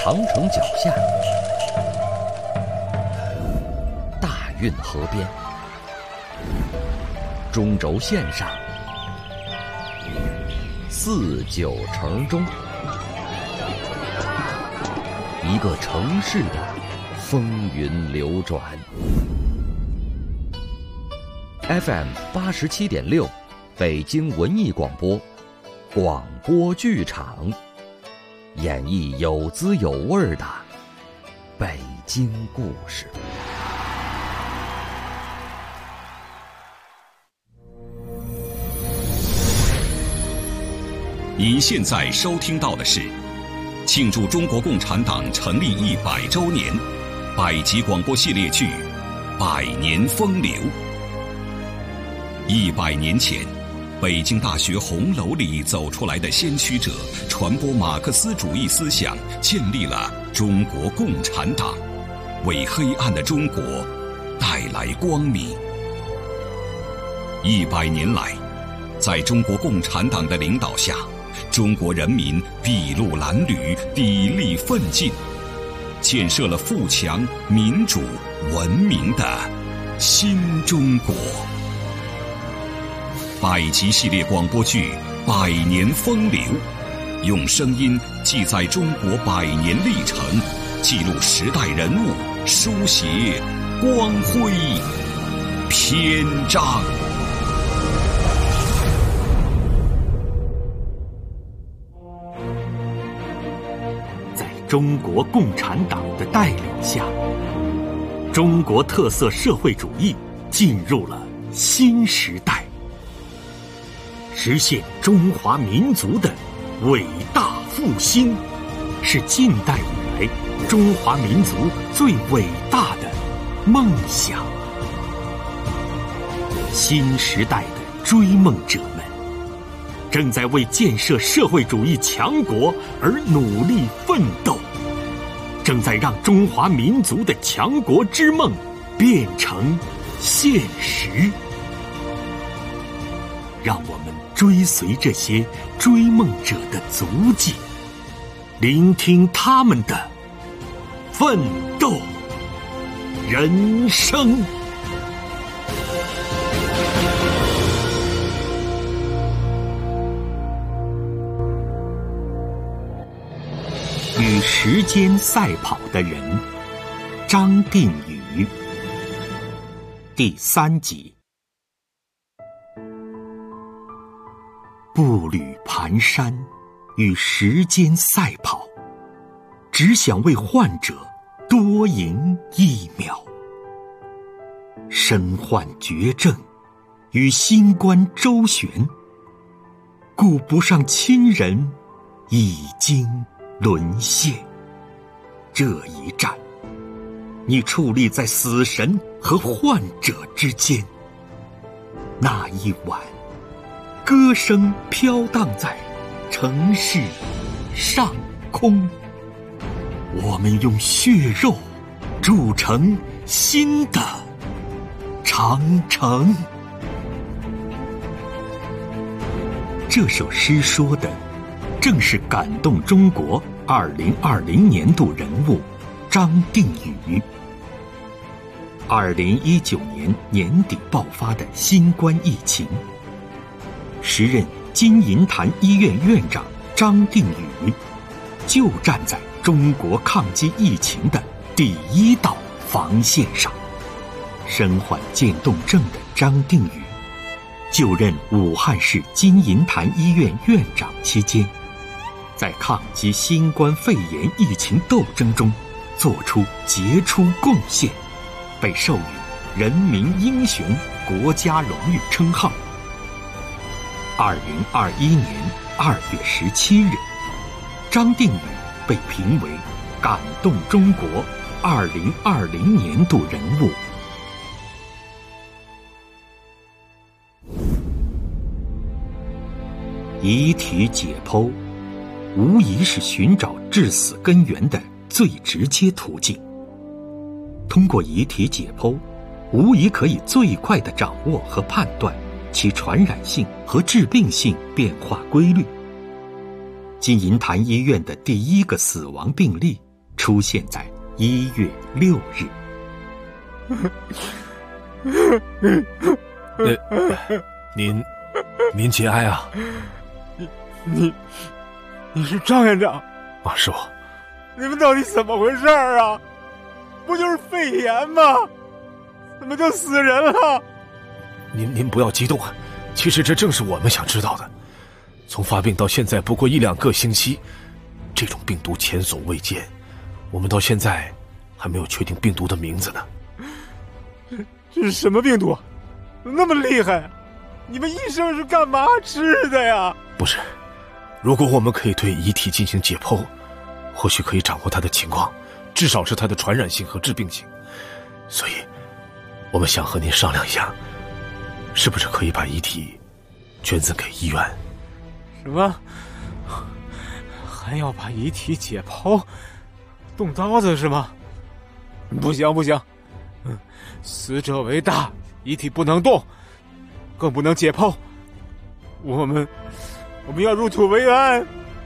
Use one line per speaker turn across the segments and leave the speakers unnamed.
长城脚下，大运河边，中轴线上，四九城中，一个城市的风云流转。FM 87.6，北京文艺广播，广播剧场，演绎有滋有味的北京故事。
您现在收听到的是庆祝中国共产党成立100周年百集广播系列剧《百年风流》。100年前，北京大学红楼里走出来的先驱者，传播马克思主义思想，建立了中国共产党，为黑暗的中国带来光明。100年来，在中国共产党的领导下，中国人民筚路蓝缕，砥砺奋进，建设了富强、民主、文明的新中国。百集系列广播剧《百年风流》，用声音记载中国100年历程，记录时代人物，书写光辉篇章。
在中国共产党的带领下，中国特色社会主义进入了新时代，实现中华民族的伟大复兴，是近代以来中华民族最伟大的梦想。新时代的追梦者们正在为建设社会主义强国而努力奋斗，正在让中华民族的强国之梦变成现实。让我们追随这些追梦者的足迹，聆听他们的奋斗人生。与时间赛跑的人，张定宇。第3集。步履蹒跚，与时间赛跑，只想为患者多赢1秒。身患绝症，与新冠周旋，顾不上亲人，已经沦陷。这一战，你矗立在死神和患者之间。那一晚，歌声飘荡在城市上空，我们用血肉筑成新的长城。这首诗说的正是感动中国2020年度人物张定宇。2019年年底爆发的新冠疫情，时任金银潭医院院长张定宇就站在中国抗击疫情的第1道防线上。身患渐冻症的张定宇就任武汉市金银潭医院院长期间，在抗击新冠肺炎疫情斗争中做出杰出贡献，被授予人民英雄国家荣誉称号。2021年2月17日，张定宇被评为感动中国2020年度人物。遗体解剖无疑是寻找致死根源的最直接途径。通过遗体解剖，无疑可以最快地掌握和判断其传染性和致病性变化规律。金银潭医院的第1个死亡病例出现在1月6
日。您节哀啊！
你是张院长
啊？是我。
你们到底怎么回事啊？不就是肺炎吗？怎么就死人了？
您不要激动啊！其实这正是我们想知道的。从发病到现在不过1-2个星期，这种病毒前所未见，我们到现在还没有确定病毒的名字呢。
这是什么病毒？那么厉害？你们医生是干嘛治的呀？
不是，如果我们可以对遗体进行解剖，或许可以掌握它的情况，至少是它的传染性和致病性。所以我们想和您商量一下，是不是可以把遗体捐赠给医院？
什么？还要把遗体解剖？动刀子是吗？不行，死者为大，遗体不能动，更不能解剖。我们要入土为安。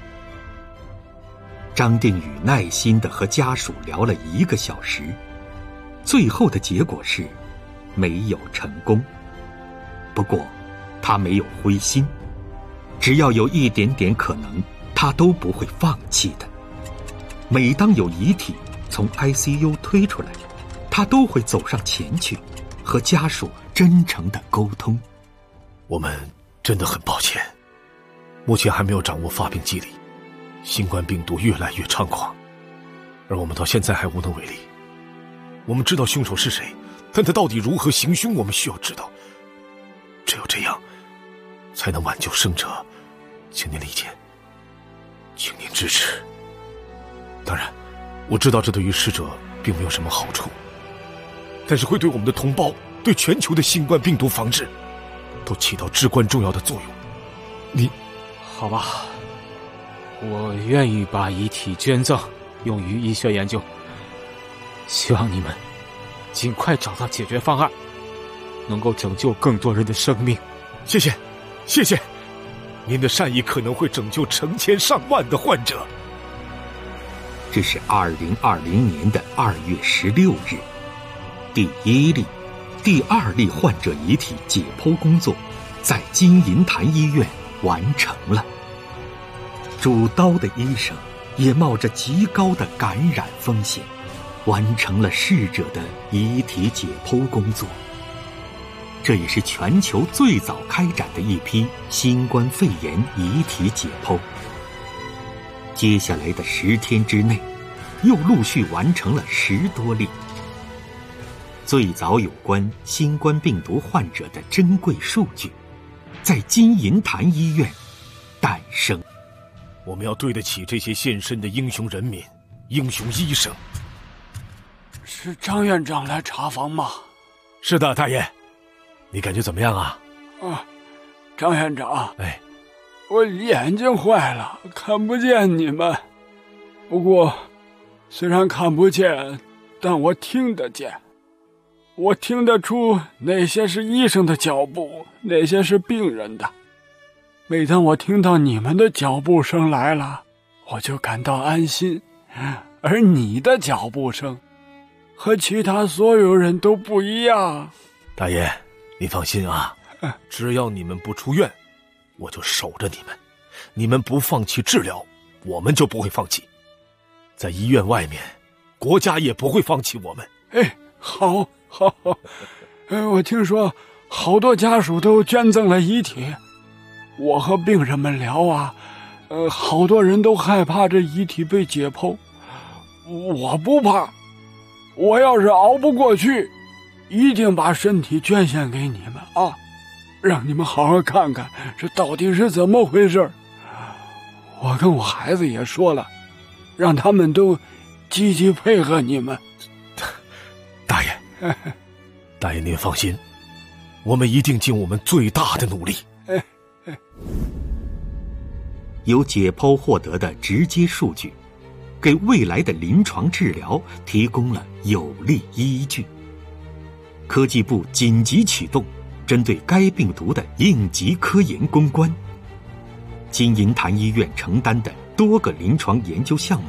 张定宇耐心地和家属聊了1个小时，最后的结果是没有成功。不过他没有灰心，只要有一点点可能，他都不会放弃的。每当有遗体从 ICU 推出来，他都会走上前去，和家属真诚地沟通。
我们真的很抱歉，目前还没有掌握发病机理，新冠病毒越来越猖狂，而我们到现在还无能为力。我们知道凶手是谁，但他到底如何行凶，我们需要知道。只有这样，才能挽救生者。请您理解，请您支持。当然，我知道这对于逝者并没有什么好处，但是会对我们的同胞，对全球的新冠病毒防治，都起到至关重要的作用。你，
好吧，我愿意把遗体捐赠，用于医学研究。希望你们尽快找到解决方案，能够拯救更多人的生命。
谢谢，谢谢，您的善意可能会拯救成千上万的患者。
这是2020年的2月16日，第1例、第2例患者遗体解剖工作在金银潭医院完成了。主刀的医生也冒着极高的感染风险，完成了逝者的遗体解剖工作。这也是全球最早开展的一批新冠肺炎遗体解剖。接下来的10天之内，又陆续完成了10多例。最早有关新冠病毒患者的珍贵数据，在金银潭医院诞生。
我们要对得起这些献身的英雄人民、英雄医生。
是张院长来查房吗？
是的，大爷。你感觉怎么样啊？
张院长，
哎，
我眼睛坏了，看不见你们。不过，虽然看不见，但我听得见。我听得出哪些是医生的脚步，哪些是病人的。每当我听到你们的脚步声来了，我就感到安心。而你的脚步声和其他所有人都不一样。
大爷，你放心啊，只要你们不出院，我就守着你们。你们不放弃治疗，我们就不会放弃。在医院外面，国家也不会放弃我们。
好，我听说好多家属都捐赠了遗体。我和病人们聊啊，好多人都害怕这遗体被解剖。我不怕，我要是熬不过去，一定把身体捐献给你们啊，让你们好好看看这到底是怎么回事。我跟我孩子也说了，让他们都积极配合你们。
大爷您放心，我们一定尽我们最大的努力。
由解剖获得的直接数据，给未来的临床治疗提供了有力依据。科技部紧急启动针对该病毒的应急科研攻关。金银潭医院承担的多个临床研究项目，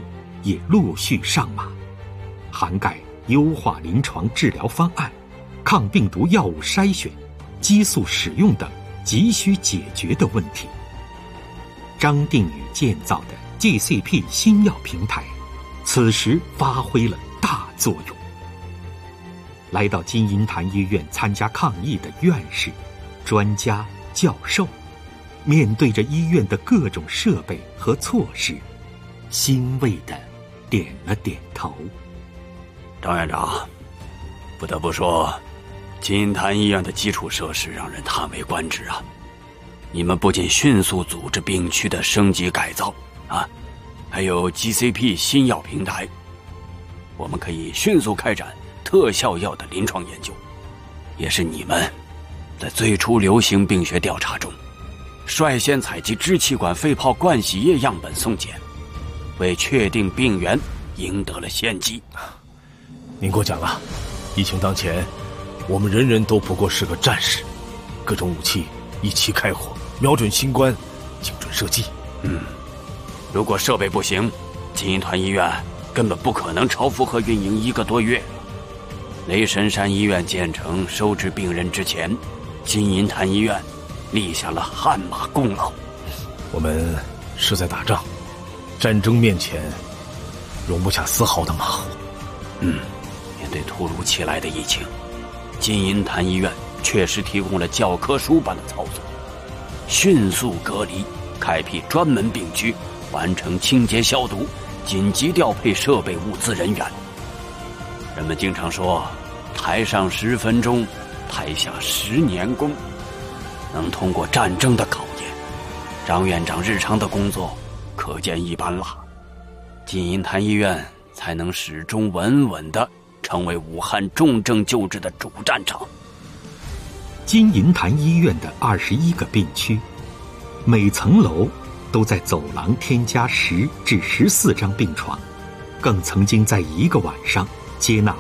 也陆续上马，涵盖优化临床治疗方案、抗病毒药物筛选、激素使用等急需解决的问题。张定宇建造的 GCP 新药平台，此时发挥了大作用。来到金银潭医院参加抗疫的院士、专家、教授，面对着医院的各种设备和措施，欣慰地点了点头。
张院长，不得不说，金银潭医院的基础设施让人叹为观止啊！你们不仅迅速组织病区的升级改造啊，还有 GCP 新药平台，我们可以迅速开展特效药的临床研究，也是你们在最初流行病学调查中率先采集支气管肺泡灌洗液样本送检，为确定病源赢得了先机。
您过奖了，疫情当前，我们人人都不过是个战士，各种武器一起开火，瞄准新冠，精准射击。
如果设备不行，金银潭医院根本不可能超负荷运营1个多月。雷神山医院建成收治病人之前，金银潭医院立下了汗马功劳。
我们是在打仗，战争面前容不下丝毫的马虎。
面对突如其来的疫情，金银潭医院确实提供了教科书般的操作，迅速隔离，开辟专门病区，完成清洁消毒，紧急调配设备物资人员。人们经常说，台上10分钟，台下10年功，能通过战争的考验，张院长日常的工作可见一斑了。金银潭医院才能始终稳稳地成为武汉重症救治的主战场。
金银潭医院的21个病区，每层楼都在走廊添加10至14张病床，更曾经在一个晚上接纳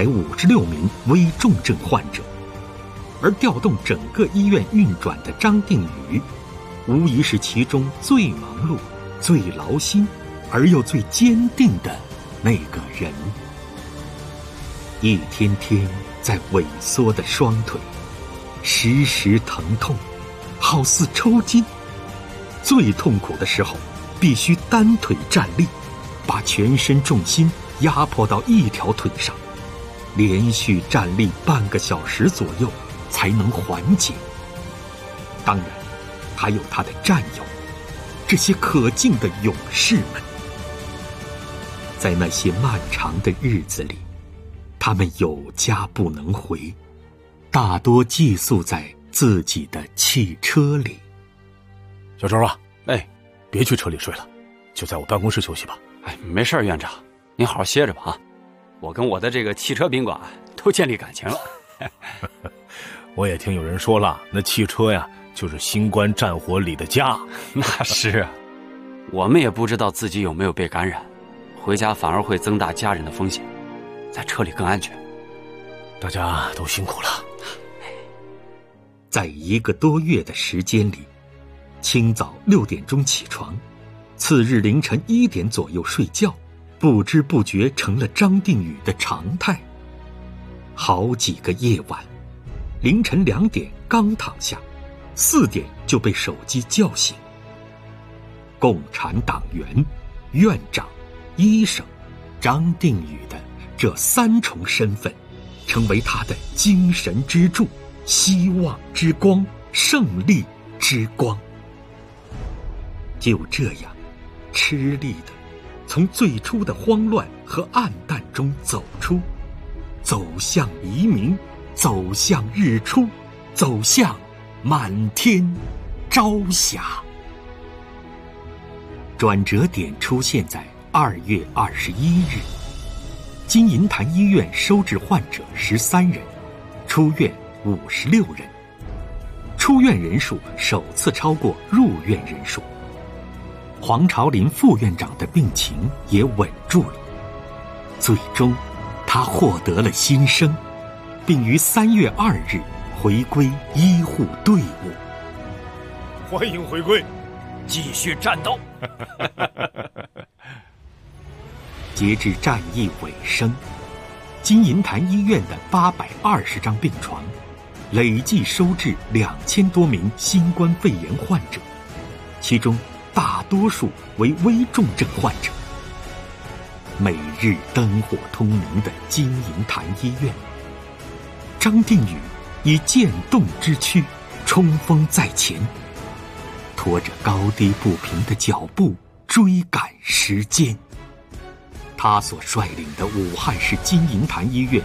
256名危重症患者。而调动整个医院运转的张定宇，无疑是其中最忙碌、最劳心而又最坚定的那个人。一天天在萎缩的双腿，时时疼痛，好似抽筋。最痛苦的时候，必须单腿站立，把全身重心压迫到一条腿上，连续站立半个小时左右才能缓解。当然，还有他的战友，这些可敬的勇士们。在那些漫长的日子里，他们有家不能回，大多寄宿在自己的汽车里。
小周啊，
别
去车里睡了，就在我办公室休息吧。
没事，院长，您好好歇着吧啊！我跟我的这个汽车宾馆都建立感情了。
我也听有人说了，那汽车呀，就是新冠战火里的家。
那是啊，我们也不知道自己有没有被感染，回家反而会增大家人的风险，在车里更安全。
大家都辛苦了。
在1个多月的时间里，清早6点钟起床，次日凌晨1点左右睡觉，不知不觉成了张定宇的常态。好几个夜晚，凌晨2点刚躺下，4点就被手机叫醒。共产党员、院长、医生，张定宇的这3重身份，成为他的精神支柱、希望之光、胜利之光。就这样，吃力的从最初的慌乱和暗淡中走出，走向黎明，走向日出，走向满天朝霞。转折点出现在2月21日，金银潭医院收治患者13人，出院56人，出院人数首次超过入院人数。黄朝林副院长的病情也稳住了，最终他获得了新生，并于3月2日回归医护队伍。
欢迎回归，
继续战斗。
截至战役尾声，金银潭医院的820张病床累计收治2000多名新冠肺炎患者，其中大多数为危重症患者。每日灯火通明的金银潭医院，张定宇以渐动之躯冲锋在前，拖着高低不平的脚步追赶时间。他所率领的武汉市金银潭医院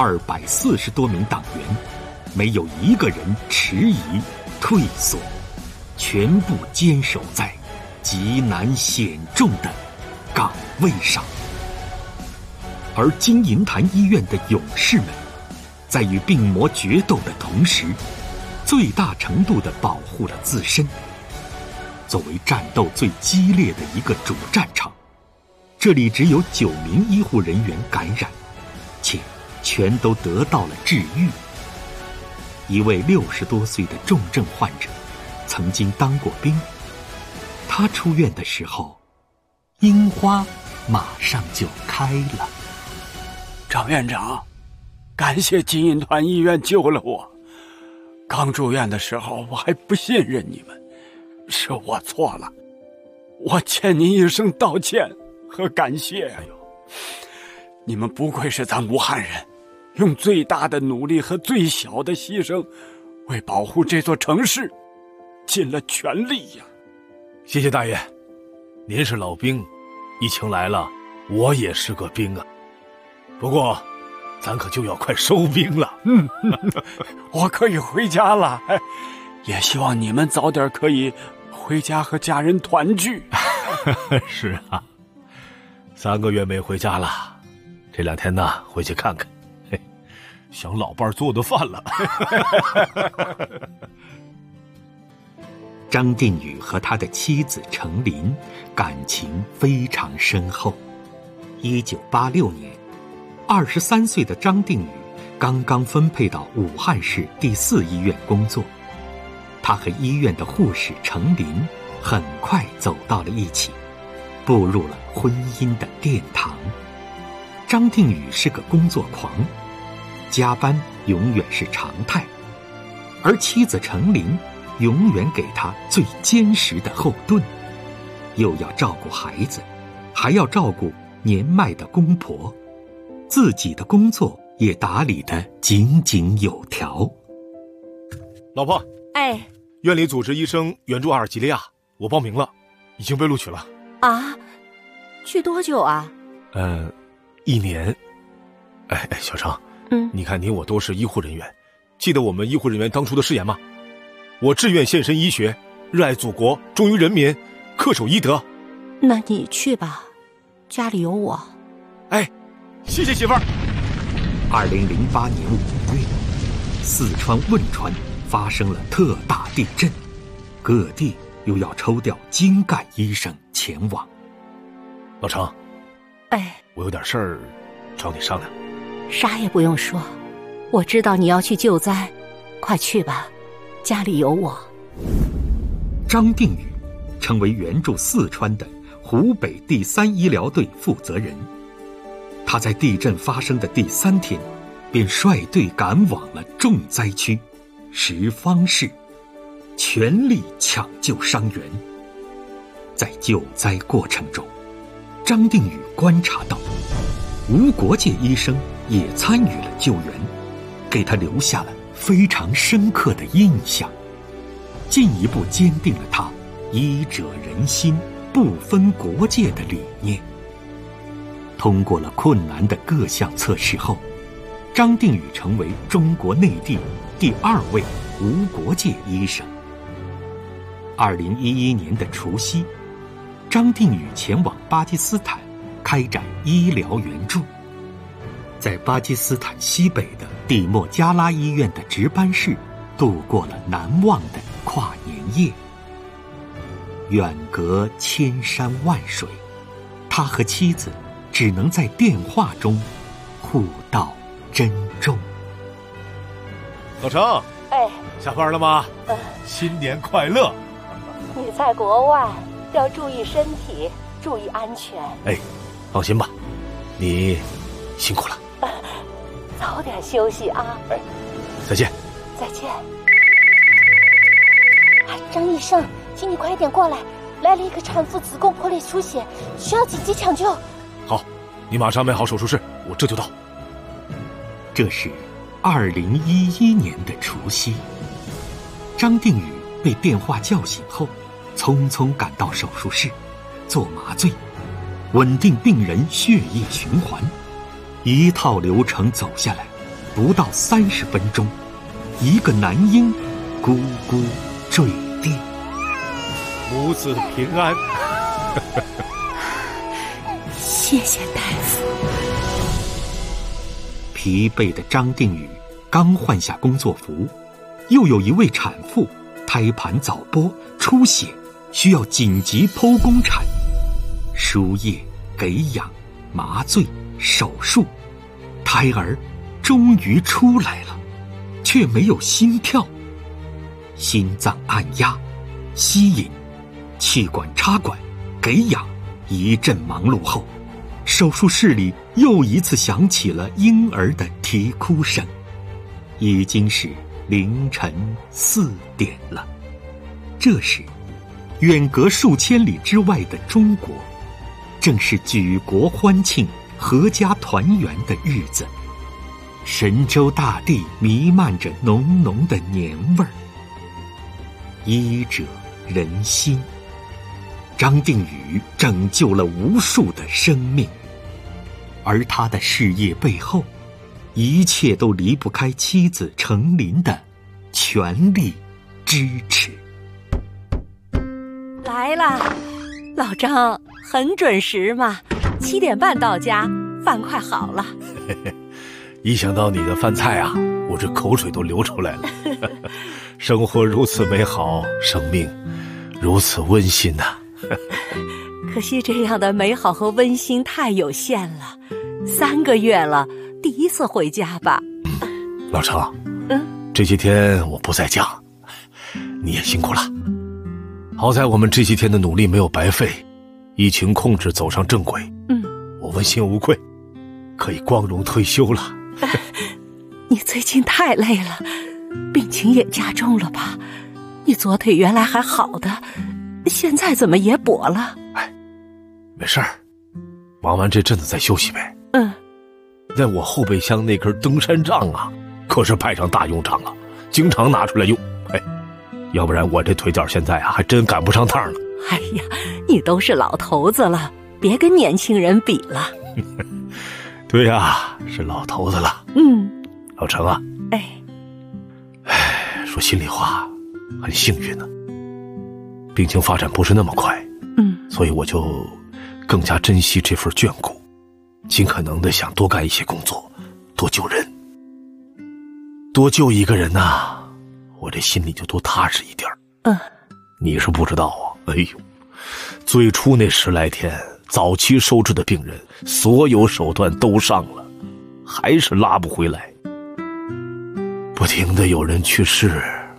240多名党员，没有一个人迟疑退缩，全部坚守在极难险重的岗位上。而金银潭医院的勇士们，在与病魔决斗的同时，最大程度地保护了自身。作为战斗最激烈的一个主战场，这里只有9名医护人员感染，且全都得到了治愈。一位60多岁的重症患者，曾经当过兵。他出院的时候，樱花马上就开了。
张院长，感谢金银潭医院救了我。刚住院的时候，我还不信任你们，是我错了，我欠您一声道歉和感谢。哎呦，你们不愧是咱武汉人，用最大的努力和最小的牺牲，为保护这座城市尽了全力呀！
谢谢大爷，您是老兵，疫情来了，我也是个兵啊。不过，咱可就要快收兵了。
我可以回家了，也希望你们早点可以回家和家人团聚。
是啊，3个月没回家了，这2天呢回去看看，想老伴做的饭了。
张定宇和他的妻子程琳感情非常深厚。1986年，23岁的张定宇刚刚分配到武汉市第4医院工作，他和医院的护士程琳很快走到了一起，步入了婚姻的殿堂。张定宇是个工作狂，加班永远是常态，而妻子程琳永远给他最坚实的后盾，又要照顾孩子，还要照顾年迈的公婆，自己的工作也打理得井井有条。
老婆，
哎，
院里组织医生援助阿尔及利亚，我报名了，已经被录取了。
啊？去多久啊
？1年。哎，小程，你看你我都是医护人员，记得我们医护人员当初的誓言吗？我志愿献身医学，热爱祖国，忠于人民，恪守医德。
那你去吧，家里有我。
哎，谢谢媳妇儿。
2008年5月，四川汶川发生了特大地震，各地又要抽调精干医生前往。
老程，
哎，
我有点事儿找你商量。
啥也不用说，我知道你要去救灾，快去吧，家里有我。
张定宇成为援助四川的湖北第3医疗队负责人。他在地震发生的第3天，便率队赶往了重灾区什邡市，全力抢救伤员。在救灾过程中，张定宇观察到，无国界医生也参与了救援，给他留下了非常深刻的印象，进一步坚定了他医者仁心，不分国界的理念。通过了困难的各项测试后，张定宇成为中国内地第2位无国界医生。2011年的除夕，张定宇前往巴基斯坦开展医疗援助，在巴基斯坦西北的蒂莫加拉医院的值班室度过了难忘的跨年夜。远隔千山万水，他和妻子只能在电话中互道珍重。
老程，
哎，
下班了吗？新年快乐！
你在国外要注意身体，注意安全。
哎，放心吧， 你辛苦了。
早点休息啊。
再见。
再见。张医生，请你快点过来，来了一个产妇子宫破裂出血，需要紧急抢救。
好，你马上买好手术室，我这就到。
这是2011年的除夕，张定宇被电话叫醒后，匆匆赶到手术室，做麻醉，稳定病人血液循环，一套流程走下来，不到30分钟，一个男婴咕咕坠地。
母子平安。
谢谢大夫。
疲惫的张定宇刚换下工作服，又有一位产妇胎盘早剥出血，需要紧急剖宫产。输液、给氧、麻醉、手术，胎儿终于出来了，却没有心跳。心脏按压、吸引、气管插管、给氧，一阵忙碌后，手术室里又一次响起了婴儿的啼哭声。已经是凌晨4点了。这时，远隔数千里之外的中国，正是举国欢庆、阖家团圆的日子。神州大地弥漫着浓浓的年味儿。医者仁心，张定宇拯救了无数的生命，而他的事业背后，一切都离不开妻子程琳的全力支持。
来了，老张很准时嘛，7点半到家，饭快好了。
一想到你的饭菜啊，我这口水都流出来了。生活如此美好，生命如此温馨呐。
可惜这样的美好和温馨太有限了，3个月了，第一次回家吧。
老程，这些天我不在家，你也辛苦了。好在我们这些天的努力没有白费，疫情控制走上正轨。我问心无愧，可以光荣退休了。
你最近太累了，病情也加重了吧？你左腿原来还好的，现在怎么也跛了？
没事儿，忙完这阵子再休息呗。在我后备箱那根登山杖啊，可是派上大用场了，经常拿出来用。要不然我这腿脚现在啊，还真赶不上趟了。
哎呀，你都是老头子了，别跟年轻人比了。
对呀，是老头子了。老程啊，说心里话，很幸运呢。病情发展不是那么快，所以我就更加珍惜这份眷顾，尽可能的想多干一些工作，多救人，多救一个人呐，我这心里就多踏实一点。你是不知道啊，最初那10来天，早期收治的病人，所有手段都上了，还是拉不回来。不停的有人去世，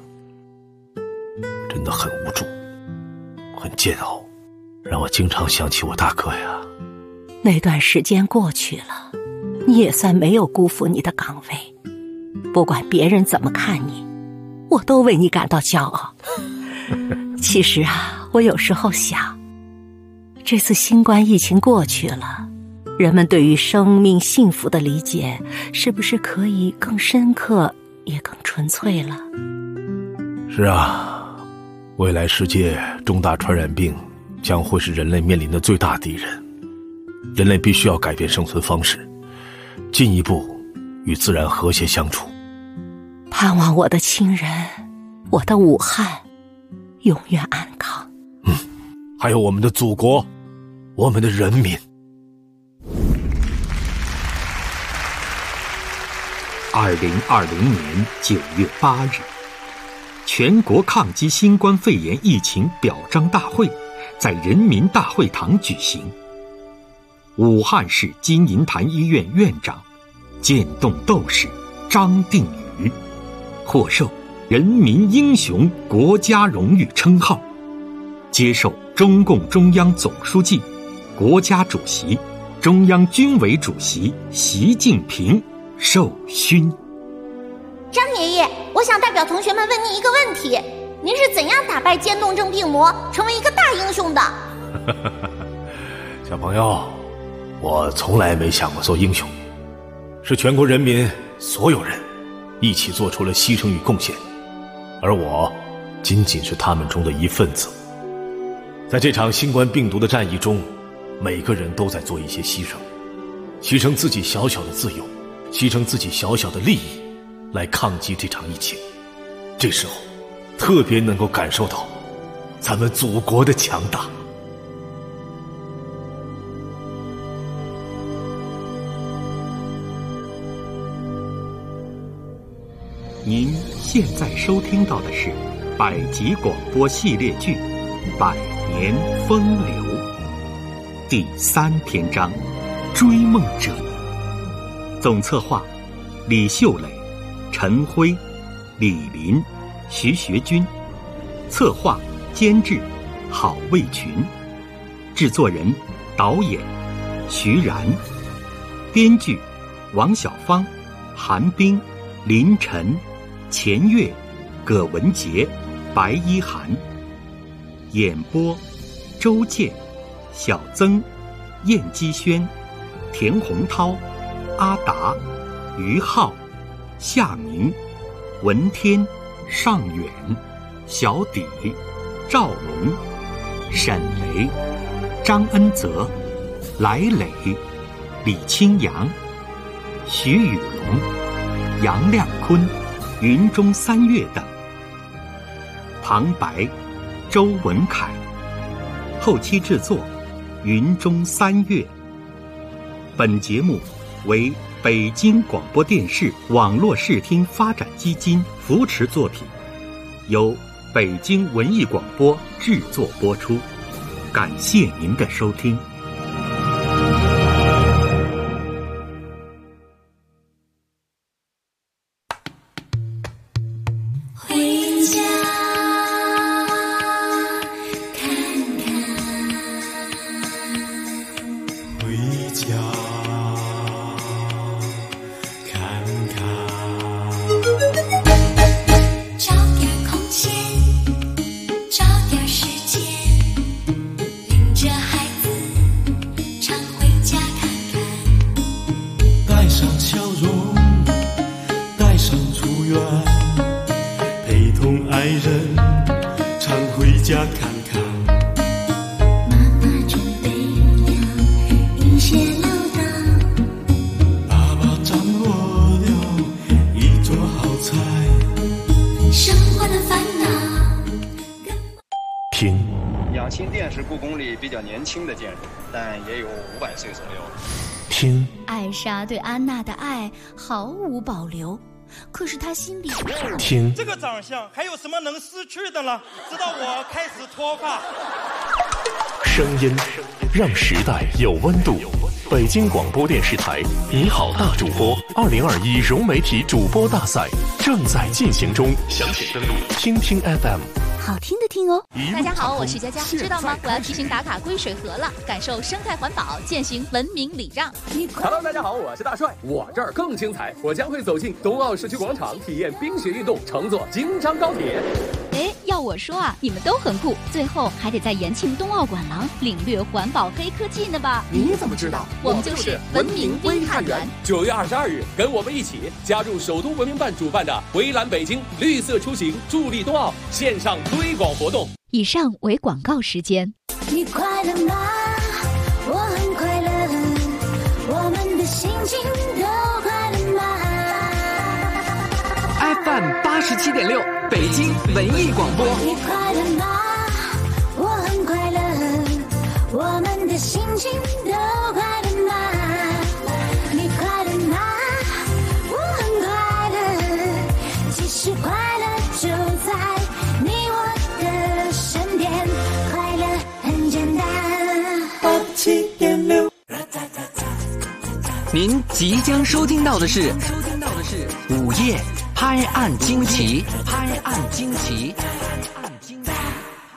真的很无助，很煎熬，让我经常想起我大哥呀。
那段时间过去了，你也算没有辜负你的岗位，不管别人怎么看你，我都为你感到骄傲。其实啊，我有时候想，这次新冠疫情过去了，人们对于生命幸福的理解是不是可以更深刻也更纯粹了？
是啊，未来世界重大传染病将会是人类面临的最大敌人，人类必须要改变生存方式，进一步与自然和谐相处。
盼望我的亲人，我的武汉永远安康。
还有我们的祖国，我们的人民。
2020年9月8日，全国抗击新冠肺炎疫情表彰大会在人民大会堂举行。武汉市金银潭医院院长、渐冻斗士张定宇获授人民英雄国家荣誉称号，接受中共中央总书记、国家主席、 中央军委主席习近平授勋。
张爷爷，我想代表同学们问您一个问题：您是怎样打败渐冻症病魔，成为一个大英雄的？
小朋友，我从来没想过做英雄，是全国人民所有人一起做出了牺牲与贡献，而我仅仅是他们中的一份子。在这场新冠病毒的战役中，每个人都在做一些牺牲，牺牲自己小小的自由，牺牲自己小小的利益，来抗击这场疫情。这时候特别能够感受到咱们祖国的强大。
您现在收听到的是百集广播系列剧《百年风流》第3篇章《追梦者》，总策划李秀磊、陈辉、李林、徐学军，策划监制郝卫群，制作人导演徐然，编剧王小芳、韩冰、林晨、钱月、葛文杰、白一涵，演播周健、小曾、燕基轩、田洪涛、阿达、于浩、夏明、文天、尚远、小底、赵龙、沈雷、张恩泽、来磊、李清扬、徐宇龙、杨亮坤、云中三月等。旁白周文凯，后期制作云中三月。本节目为北京广播电视网络视听发展基金扶持作品，由北京文艺广播制作播出。感谢您的收听。
年轻的建筑，但也有500岁左右。
听，
艾莎对安娜的爱毫无保留，可是她心里
听，
这个长相还有什么能失去的了？直到我开始脱发。
声音让时代有温度。北京广播电视台你好大主播2021融媒体主播大赛正在进行中，详情登录听听 FM。
好听的听哦！大家好，我是佳佳，知道吗？我要提醒打卡归水河了，感受生态环保，践行文明礼让。
Hello， 大家好，我是大帅，我这儿更精彩，我将会走进冬奥社区广场，体验冰雪运动，乘坐京张高铁。
哎，要我说啊，你们都很酷，最后还得在延庆冬奥馆廊领略环保黑科技呢吧？
你怎么知道？
我们就是文明微探员。
9月22日，跟我们一起加入首都文明办主办的围栏北京绿色出行助力冬奥线上推广活动。
以上为广告时间。
你快乐吗？我很快乐，我们的心情都快乐吗？
FM 87.6北京文艺广播。
你快乐吗？我很快乐，我们的心情都快乐吗？你快乐吗？我很快乐，其实快乐就在你我的身边，快乐很简单。87.6。
您即将收听到的是午夜拍案惊奇，拍案惊奇。